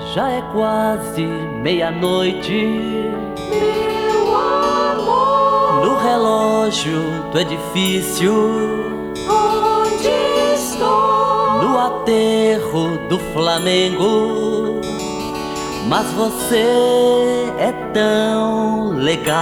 Já é quase meia-noite. Meu amor, No relógio do edifício, onde estou? no aterro do Flamengo. Mas você é tão legal.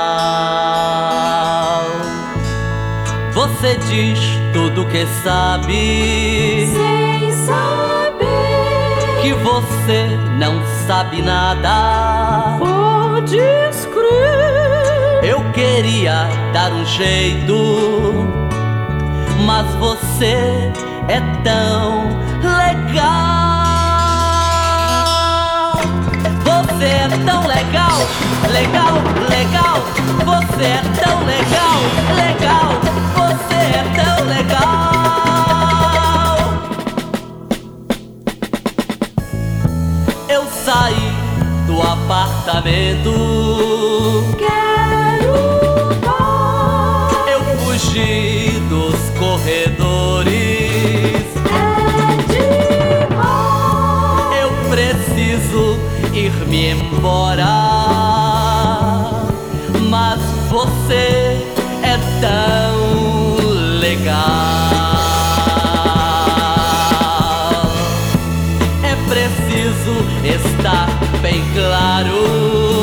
Você diz tudo que sabe, Sem saber, que você não sabe nada. podes crer. Eu queria dar um jeito, mas você é tão legal. Você é tão legal, legal, legal. Você é tão legal, legal. Você é tão legal. Eu saí do apartamento, Quero paz, eu fugi dos corredores. é demais. Eu preciso ir-me embora, mas você é tão legal. É preciso estar bem claro